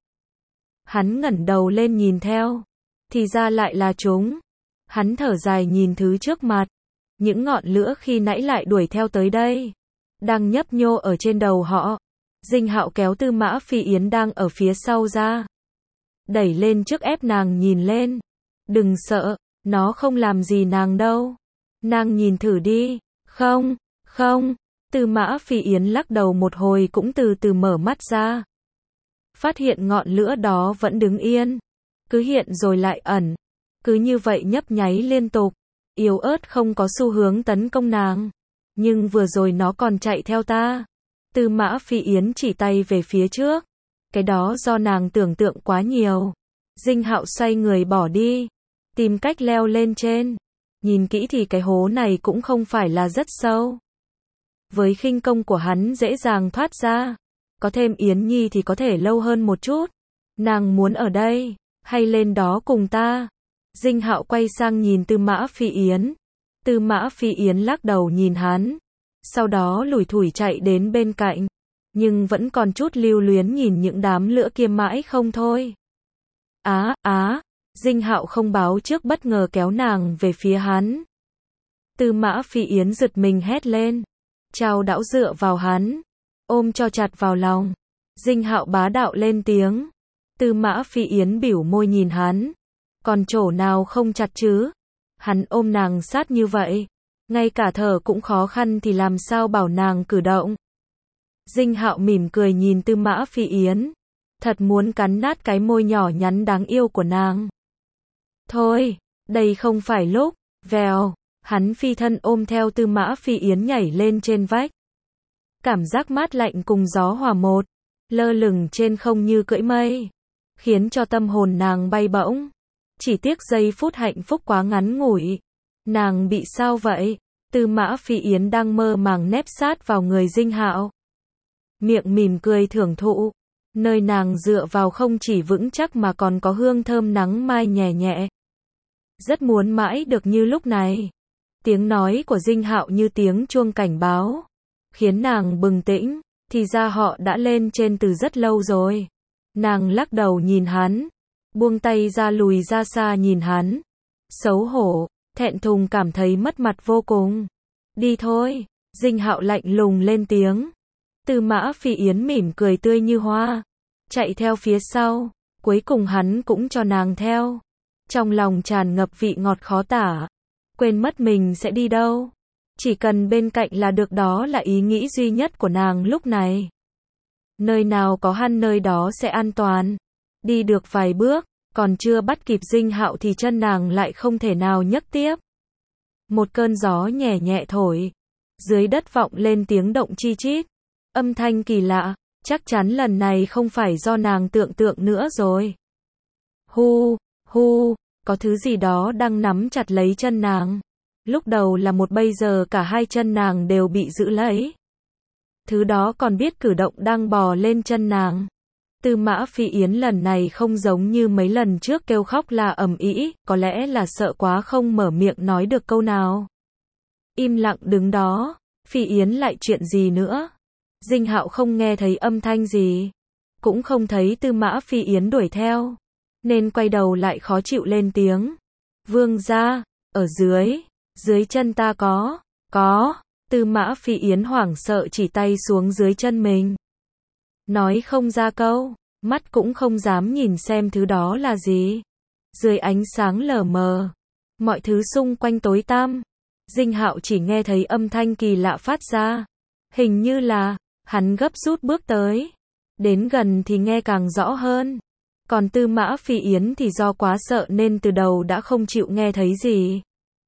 Speaker 1: Hắn ngẩng đầu lên nhìn theo, thì ra lại là chúng. Hắn thở dài nhìn thứ trước mặt, những ngọn lửa khi nãy lại đuổi theo tới đây, đang nhấp nhô ở trên đầu họ. Dinh Hạo kéo Tư Mã Phi Yến đang ở phía sau ra, đẩy lên trước ép nàng nhìn lên. Đừng sợ, nó không làm gì nàng đâu. Nàng nhìn thử đi. Không, không. Tư Mã Phi Yến lắc đầu một hồi cũng từ từ mở mắt ra. Phát hiện ngọn lửa đó vẫn đứng yên, cứ hiện rồi lại ẩn, cứ như vậy nhấp nháy liên tục, yếu ớt không có xu hướng tấn công nàng. Nhưng vừa rồi nó còn chạy theo ta. Tư Mã Phi Yến chỉ tay về phía trước. Cái đó do nàng tưởng tượng quá nhiều. Dinh Hạo xoay người bỏ đi, tìm cách leo lên trên. Nhìn kỹ thì cái hố này cũng không phải là rất sâu. Với khinh công của hắn dễ dàng thoát ra. Có thêm Yến Nhi thì có thể lâu hơn một chút. Nàng muốn ở đây, hay lên đó cùng ta? Dinh Hạo quay sang nhìn Tư Mã Phi Yến. Tư Mã Phi Yến lắc đầu nhìn hắn, sau đó lủi thủi chạy đến bên cạnh, nhưng vẫn còn chút lưu luyến nhìn những đám lửa kia mãi không thôi. Á, á, Dinh Hạo không báo trước bất ngờ kéo nàng về phía hắn. Tư Mã Phi Yến giật mình hét lên, chao đảo dựa vào hắn, ôm cho chặt vào lòng. Dinh Hạo bá đạo lên tiếng. Tư Mã Phi Yến bỉu môi nhìn hắn, còn chỗ nào không chặt chứ? Hắn ôm nàng sát như vậy, ngay cả thở cũng khó khăn thì làm sao bảo nàng cử động. Dinh Hạo mỉm cười nhìn Tư Mã Phi Yến, thật muốn cắn nát cái môi nhỏ nhắn đáng yêu của nàng. Thôi, đây không phải lúc. Vèo, hắn phi thân ôm theo Tư Mã Phi Yến nhảy lên trên vách. Cảm giác mát lạnh cùng gió hòa một, lơ lửng trên không như cưỡi mây, khiến cho tâm hồn nàng bay bổng. Chỉ tiếc giây phút hạnh phúc quá ngắn ngủi. Nàng bị sao vậy? Tư Mã Phi Yến đang mơ màng nép sát vào người Dinh Hạo, miệng mỉm cười thưởng thụ. Nơi nàng dựa vào không chỉ vững chắc mà còn có hương thơm nắng mai nhẹ nhẹ. Rất muốn mãi được như lúc này. Tiếng nói của Dinh Hạo như tiếng chuông cảnh báo, khiến nàng bừng tỉnh. Thì ra họ đã lên trên từ rất lâu rồi. Nàng lắc đầu nhìn hắn, buông tay ra lùi ra xa nhìn hắn. Xấu hổ, thẹn thùng cảm thấy mất mặt vô cùng. Đi thôi, Dinh Hạo lạnh lùng lên tiếng. Tư Mã Phi Yến mỉm cười tươi như hoa, chạy theo phía sau. Cuối cùng hắn cũng cho nàng theo. Trong lòng tràn ngập vị ngọt khó tả, quên mất mình sẽ đi đâu. Chỉ cần bên cạnh là được, đó là ý nghĩ duy nhất của nàng lúc này. Nơi nào có hắn nơi đó sẽ an toàn. Đi được vài bước, còn chưa bắt kịp Dinh Hạo thì chân nàng lại không thể nào nhấc tiếp. Một cơn gió nhẹ nhẹ thổi, dưới đất vọng lên tiếng động chi chít. Âm thanh kỳ lạ, chắc chắn lần này không phải do nàng tưởng tượng nữa rồi. Hu, hu, có thứ gì đó đang nắm chặt lấy chân nàng. Lúc đầu là một, bây giờ cả hai chân nàng đều bị giữ lấy. Thứ đó còn biết cử động đang bò lên chân nàng. Tư Mã Phi Yến lần này không giống như mấy lần trước kêu khóc la ầm ĩ, có lẽ là sợ quá không mở miệng nói được câu nào. Im lặng đứng đó, Phi Yến lại chuyện gì nữa? Dinh Hạo không nghe thấy âm thanh gì, cũng không thấy Tư Mã Phi Yến đuổi theo, nên quay đầu lại khó chịu lên tiếng. Vương gia, ở dưới, dưới chân ta có, có. Tư Mã Phi Yến hoảng sợ chỉ tay xuống dưới chân mình. Nói không ra câu, mắt cũng không dám nhìn xem thứ đó là gì. Dưới ánh sáng lờ mờ, mọi thứ xung quanh tối tăm. Dinh Hạo chỉ nghe thấy âm thanh kỳ lạ phát ra. Hình như là, hắn gấp rút bước tới. Đến gần thì nghe càng rõ hơn. Còn Tư Mã Phi Yến thì do quá sợ nên từ đầu đã không chịu nghe thấy gì.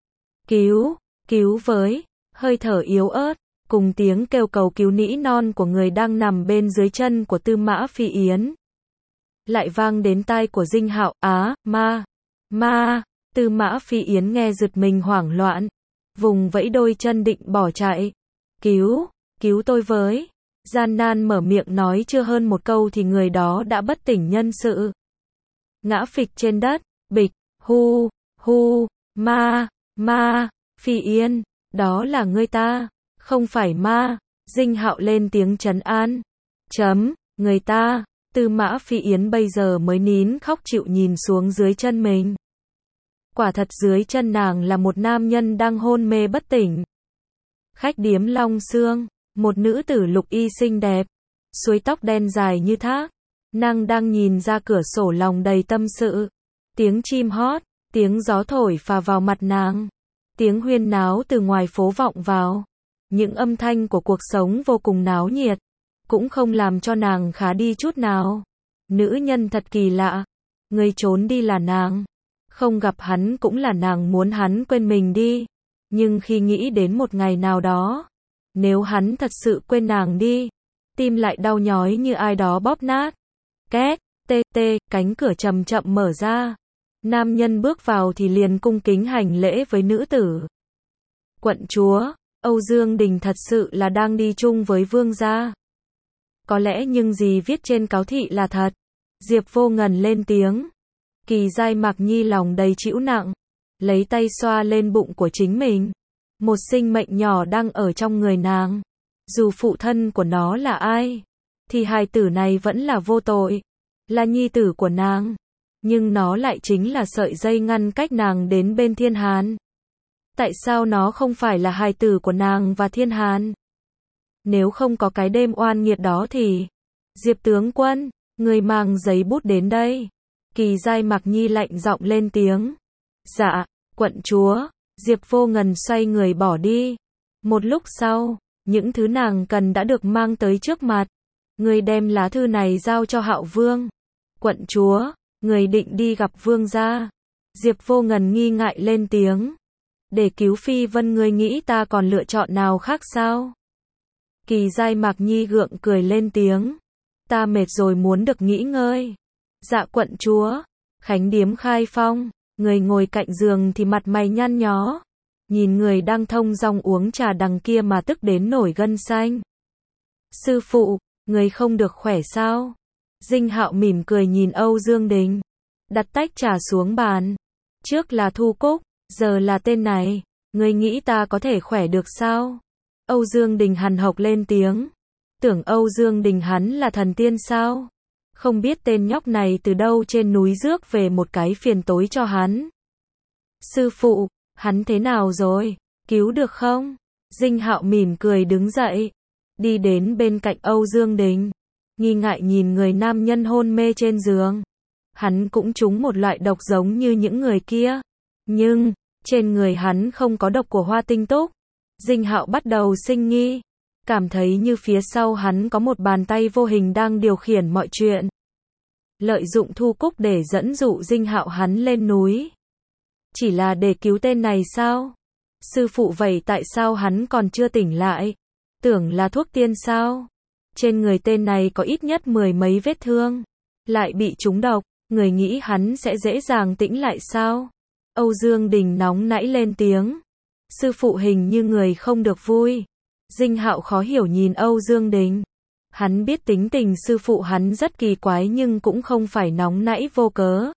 Speaker 1: Cứu, cứu với, hơi thở yếu ớt, cùng tiếng kêu cầu cứu nỉ non của người đang nằm bên dưới chân của Tư Mã Phi Yến. Lại vang đến tai của Dinh Hạo, á, ma, ma. Tư Mã Phi Yến nghe giật mình hoảng loạn, vùng vẫy đôi chân định bỏ chạy. Cứu, cứu tôi với. Gian nan mở miệng nói chưa hơn một câu thì người đó đã bất tỉnh nhân sự. Ngã phịch trên đất, bịch, hu, hu, ma, ma, Phi Yến, đó là ngươi ta, không phải ma. Dinh Hạo lên tiếng trấn an. Chấm, người ta, Tư Mã Phi Yến bây giờ mới nín khóc chịu nhìn xuống dưới chân mình. Quả thật dưới chân nàng là một nam nhân đang hôn mê bất tỉnh. Khách điếm Long Sương, một nữ tử lục y xinh đẹp, suối tóc đen dài như thác. Nàng đang nhìn ra cửa sổ lòng đầy tâm sự. Tiếng chim hót, tiếng gió thổi phà vào mặt nàng. Tiếng huyên náo từ ngoài phố vọng vào. Những âm thanh của cuộc sống vô cùng náo nhiệt, cũng không làm cho nàng khá đi chút nào. Nữ nhân thật kỳ lạ. Người trốn đi là nàng. Không gặp hắn cũng là nàng muốn hắn quên mình đi. Nhưng khi nghĩ đến một ngày nào đó, nếu hắn thật sự quên nàng đi, tim lại đau nhói như ai đó bóp nát. Két, tê tê, cánh cửa chậm chậm mở ra. Nam nhân bước vào thì liền cung kính hành lễ với nữ tử. Quận chúa, Âu Dương Đình thật sự là đang đi chung với vương gia. Có lẽ những gì viết trên cáo thị là thật. Diệp Vô Ngần lên tiếng. Kỳ Giai Mạc Nhi lòng đầy trĩu nặng, lấy tay xoa lên bụng của chính mình. Một sinh mệnh nhỏ đang ở trong người nàng. Dù phụ thân của nó là ai, thì hài tử này vẫn là vô tội, là nhi tử của nàng. Nhưng nó lại chính là sợi dây ngăn cách nàng đến bên Thiên Hàn. Tại sao nó không phải là hài tử của nàng và Thiên Hàn? Nếu không có cái đêm oan nghiệt đó thì... Diệp tướng quân, người mang giấy bút đến đây. Kỳ Giai Mạc Nhi lạnh giọng lên tiếng. Dạ, quận chúa. Diệp Vô Ngần xoay người bỏ đi. Một lúc sau, những thứ nàng cần đã được mang tới trước mặt. Người đem lá thư này giao cho Hạo Vương. Quận chúa, người định đi gặp vương gia. Diệp Vô Ngần nghi ngại lên tiếng. Để cứu Phi Vân người nghĩ ta còn lựa chọn nào khác sao? Kỳ Giai Mạc Nhi gượng cười lên tiếng. Ta mệt rồi muốn được nghỉ ngơi. Dạ quận chúa. Khánh điếm khai phong. Người ngồi cạnh giường thì mặt mày nhăn nhó. Nhìn người đang thông dong uống trà đằng kia mà tức đến nổi gân xanh. Sư phụ, người không được khỏe sao? Dinh Hạo mỉm cười nhìn Âu Dương Đình. Đặt tách trà xuống bàn. Trước là Thu Cúc, giờ là tên này. Người nghĩ ta có thể khỏe được sao? Âu Dương Đình hằn học lên tiếng. Tưởng Âu Dương Đình hắn là thần tiên sao? Không biết tên nhóc này từ đâu trên núi rước về một cái phiền tối cho hắn. Sư phụ, hắn thế nào rồi? Cứu được không? Dinh Hạo mỉm cười đứng dậy. Đi đến bên cạnh Âu Dương Đình. Nghi ngại nhìn người nam nhân hôn mê trên giường. Hắn cũng trúng một loại độc giống như những người kia. Nhưng, trên người hắn không có độc của hoa tinh túc. Dinh Hạo bắt đầu sinh nghi. Cảm thấy như phía sau hắn có một bàn tay vô hình đang điều khiển mọi chuyện. Lợi dụng Thu Cúc để dẫn dụ Dinh Hạo hắn lên núi. Chỉ là để cứu tên này sao? Sư phụ vậy tại sao hắn còn chưa tỉnh lại? Tưởng là thuốc tiên sao? Trên người tên này có ít nhất mười mấy vết thương. Lại bị trúng độc, người nghĩ hắn sẽ dễ dàng tĩnh lại sao? Âu Dương Đình nóng nảy lên tiếng. Sư phụ hình như người không được vui. Dinh Hạo khó hiểu nhìn Âu Dương Đình. Hắn biết tính tình sư phụ hắn rất kỳ quái nhưng cũng không phải nóng nảy vô cớ.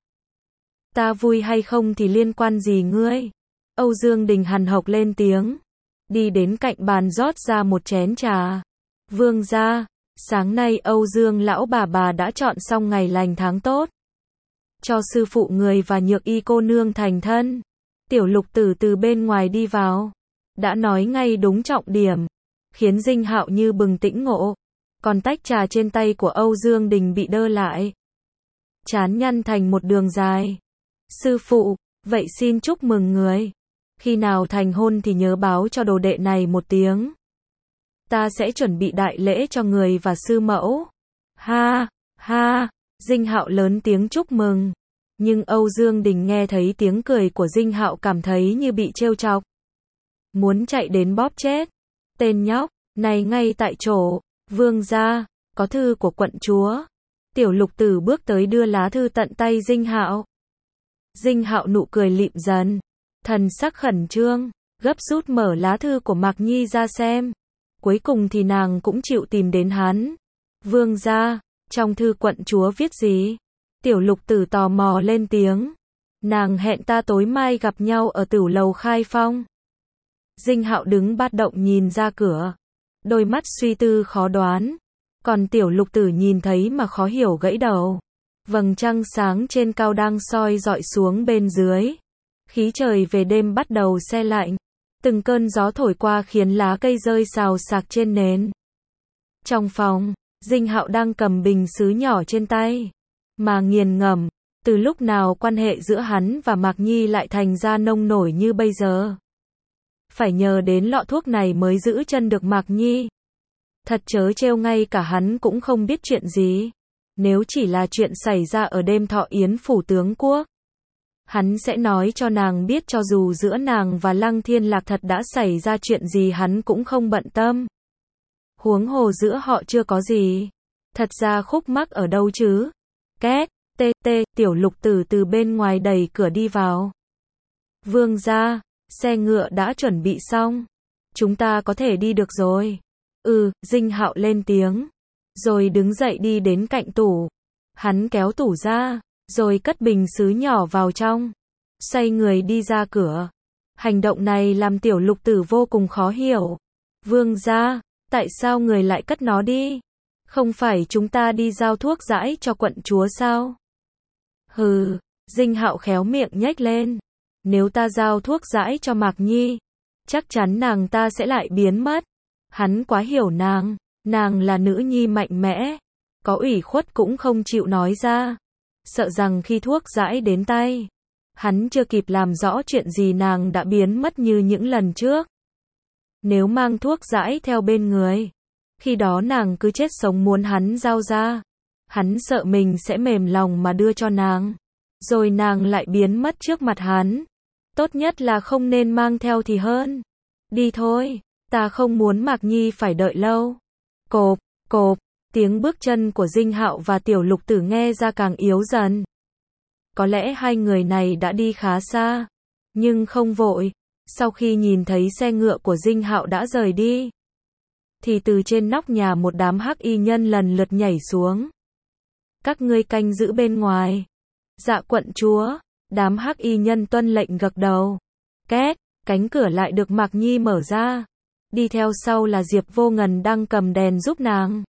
Speaker 1: Ta vui hay không thì liên quan gì ngươi? Âu Dương Đình hằn học lên tiếng. Đi đến cạnh bàn rót ra một chén trà. Vương gia, sáng nay Âu Dương lão bà bà đã chọn xong ngày lành tháng tốt. Cho sư phụ người và Nhược Y cô nương thành thân. Tiểu Lục Tử từ bên ngoài đi vào. Đã nói ngay đúng trọng điểm. Khiến Dinh Hạo như bừng tỉnh ngộ. Còn tách trà trên tay của Âu Dương Đình bị đơ lại. Chán nhăn thành một đường dài. Sư phụ, vậy xin chúc mừng người. Khi nào thành hôn thì nhớ báo cho đồ đệ này một tiếng. Ta sẽ chuẩn bị đại lễ cho người và sư mẫu. Ha, ha, Dinh Hạo lớn tiếng chúc mừng. Nhưng Âu Dương Đình nghe thấy tiếng cười của Dinh Hạo cảm thấy như bị trêu chọc. Muốn chạy đến bóp chết. Tên nhóc, này ngay tại chỗ. Vương gia, có thư của quận chúa. Tiểu Lục Tử bước tới đưa lá thư tận tay Dinh Hạo. Dinh Hạo nụ cười lịm dần. Thần sắc khẩn trương, gấp rút mở lá thư của Mạc Nhi ra xem. Cuối cùng thì nàng cũng chịu tìm đến hắn. Vương gia, trong thư quận chúa viết gì? Tiểu Lục Tử tò mò lên tiếng. Nàng hẹn ta tối mai gặp nhau ở Tửu lầu khai phong. Dinh Hạo đứng bát động nhìn ra cửa. đôi mắt suy tư khó đoán. Còn tiểu lục tử nhìn thấy mà khó hiểu gãy đầu. Vầng trăng sáng trên cao đang soi dọi xuống bên dưới. Khí trời về đêm bắt đầu se lạnh. Từng cơn gió thổi qua khiến lá cây rơi xào xạc trên nến. Trong phòng, Dinh Hạo đang cầm bình sứ nhỏ trên tay. Mà nghiền ngẫm, từ lúc nào quan hệ giữa hắn và Mạc Nhi lại thành ra nông nổi như bây giờ. Phải nhờ đến lọ thuốc này mới giữ chân được Mạc Nhi. Thật chớ trêu, ngay cả hắn cũng không biết chuyện gì. Nếu chỉ là chuyện xảy ra ở đêm thọ yến phủ tướng quốc, hắn sẽ nói cho nàng biết, cho dù giữa nàng và Lăng Thiên Lạc thật đã xảy ra chuyện gì hắn cũng không bận tâm. Huống hồ giữa họ chưa có gì. Thật ra khúc mắc ở đâu chứ? Két, tê tê, tiểu lục tử từ bên ngoài đẩy cửa đi vào. Vương gia, xe ngựa đã chuẩn bị xong. Chúng ta có thể đi được rồi. Ừ, Dinh Hạo lên tiếng. Rồi đứng dậy đi đến cạnh tủ. Hắn kéo tủ ra, rồi cất bình sứ nhỏ vào trong. Xoay người đi ra cửa. Hành động này làm tiểu lục tử vô cùng khó hiểu. Vương gia, tại sao người lại cất nó đi? Không phải chúng ta đi giao thuốc dãi cho quận chúa sao? Hừ, Dinh Hạo khéo miệng nhếch lên. Nếu ta giao thuốc dãi cho Mạc Nhi, chắc chắn nàng ta sẽ lại biến mất. Hắn quá hiểu nàng, nàng là nữ nhi mạnh mẽ, có ủy khuất cũng không chịu nói ra. Sợ rằng khi thuốc dãi đến tay, hắn chưa kịp làm rõ chuyện gì nàng đã biến mất như những lần trước. Nếu mang thuốc dãi theo bên người, khi đó nàng cứ chết sống muốn hắn giao ra. Hắn sợ mình sẽ mềm lòng mà đưa cho nàng, rồi nàng lại biến mất trước mặt hắn. Tốt nhất là không nên mang theo thì hơn. Đi thôi, ta không muốn Mạc Nhi phải đợi lâu. Cộp, cộp, tiếng bước chân của Dinh Hạo và tiểu lục tử nghe ra càng yếu dần. Có lẽ hai người này đã đi khá xa, nhưng không vội. Sau khi nhìn thấy xe ngựa của Dinh Hạo đã rời đi, thì từ trên nóc nhà một đám hắc y nhân lần lượt nhảy xuống. Các ngươi canh giữ bên ngoài. Dạ quận chúa. Đám hắc y nhân tuân lệnh gật đầu. Két, cánh cửa lại được Mạc Nhi mở ra. Đi theo sau là Diệp Vô Ngần đang cầm đèn giúp nàng.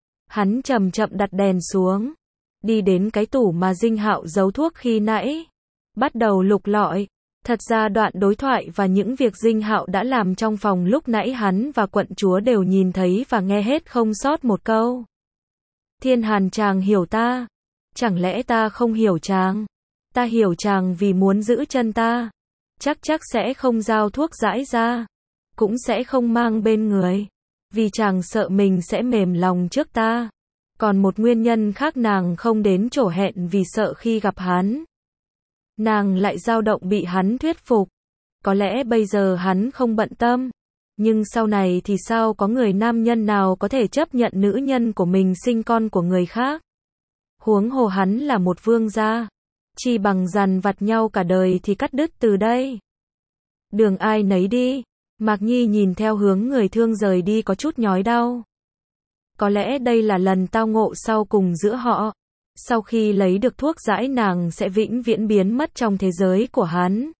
Speaker 1: Hắn chậm chậm đặt đèn xuống, đi đến cái tủ mà Dinh Hạo giấu thuốc khi nãy, bắt đầu lục lọi. Thật ra đoạn đối thoại và những việc Dinh Hạo đã làm trong phòng lúc nãy hắn và quận chúa đều nhìn thấy và nghe hết không sót một câu. Thiên Hàn chàng hiểu ta, chẳng lẽ ta không hiểu chàng? Ta hiểu chàng vì muốn giữ chân ta, chắc chắc sẽ không giao thuốc dãi ra, cũng sẽ không mang bên người, vì chàng sợ mình sẽ mềm lòng trước ta. Còn một nguyên nhân khác nàng không đến chỗ hẹn vì sợ khi gặp hắn, nàng lại dao động bị hắn thuyết phục. Có lẽ bây giờ hắn không bận tâm, nhưng sau này thì sao, có người nam nhân nào có thể chấp nhận nữ nhân của mình sinh con của người khác? Huống hồ hắn là một vương gia, chi bằng dằn vặt nhau cả đời thì cắt đứt từ đây. Đường ai nấy đi. Mạc Nhi nhìn theo hướng người thương rời đi có chút nhói đau. Có lẽ đây là lần tao ngộ sau cùng giữa họ. Sau khi lấy được thuốc dãi nàng sẽ vĩnh viễn biến mất trong thế giới của hắn.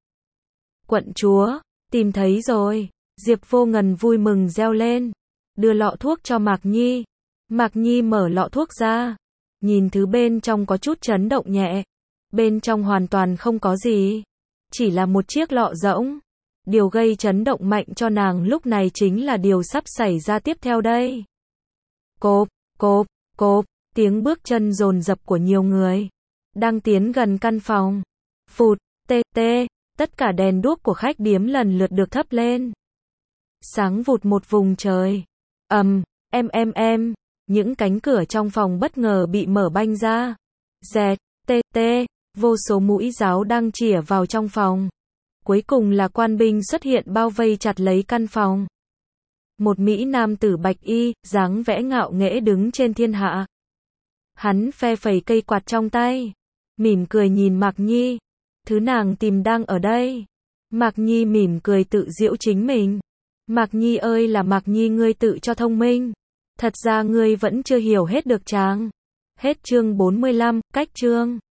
Speaker 1: Quận chúa, tìm thấy rồi. Diệp Vô Ngần vui mừng reo lên, đưa lọ thuốc cho Mạc Nhi. Mạc Nhi mở lọ thuốc ra, nhìn thứ bên trong có chút chấn động nhẹ. Bên trong hoàn toàn không có gì, chỉ là một chiếc lọ rỗng. Điều gây chấn động mạnh cho nàng lúc này chính là điều sắp xảy ra tiếp theo đây. Cộp, cộp, cộp, tiếng bước chân dồn dập của nhiều người đang tiến gần căn phòng. Phụt, tê tê, tất cả đèn đuốc của khách điếm lần lượt được thắp lên. Sáng vụt một vùng trời. Ầm, um, em em em, những cánh cửa trong phòng bất ngờ bị mở banh ra. Dẹt, tê tê, vô số mũi giáo đang chĩa vào trong phòng. Cuối cùng là quan binh xuất hiện bao vây chặt lấy căn phòng. Một mỹ nam tử bạch y, dáng vẻ ngạo nghễ đứng trên thiên hạ. Hắn phe phẩy cây quạt trong tay, mỉm cười nhìn Mạc Nhi. Thứ nàng tìm đang ở đây. Mạc Nhi mỉm cười tự giễu chính mình. Mạc Nhi ơi là Mạc Nhi, ngươi tự cho thông minh. Thật ra ngươi vẫn chưa hiểu hết được chàng. Hết chương bốn mươi lăm, cách chương.